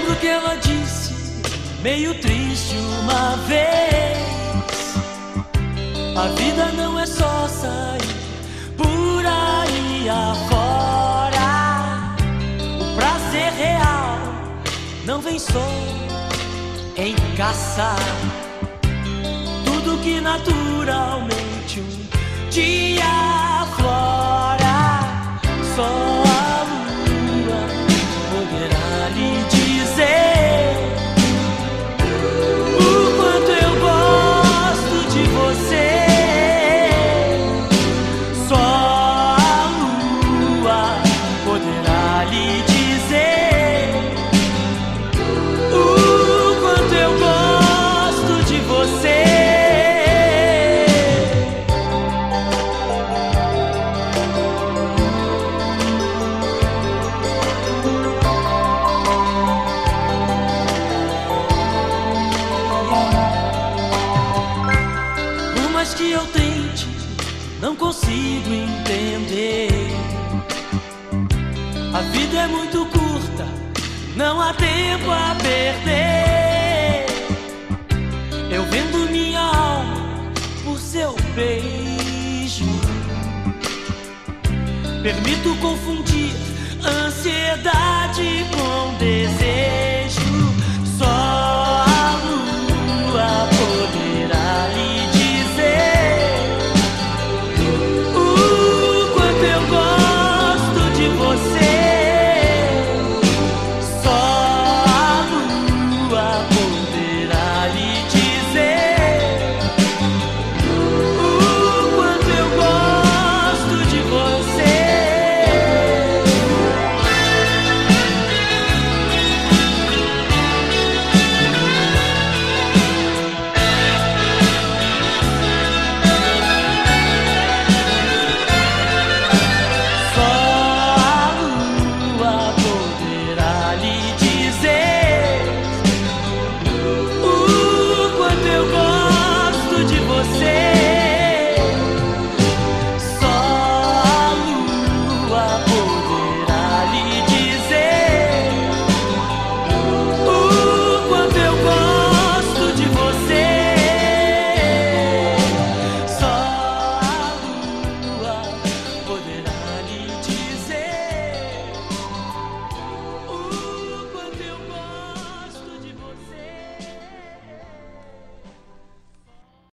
lembro que ela disse, meio triste uma vez: a vida não é só sair por aí afora. O prazer real não vem só em caçar tudo que naturalmente um dia aflora. Só a lua poderá lhe dizer o quanto eu gosto de você. Só a lua poderá lhe dizer o quanto eu gosto de você. Que eu tente, não consigo entender. A vida é muito curta, não há tempo a perder. Eu vendo minha alma por seu beijo, permito confundir ansiedade com desejo.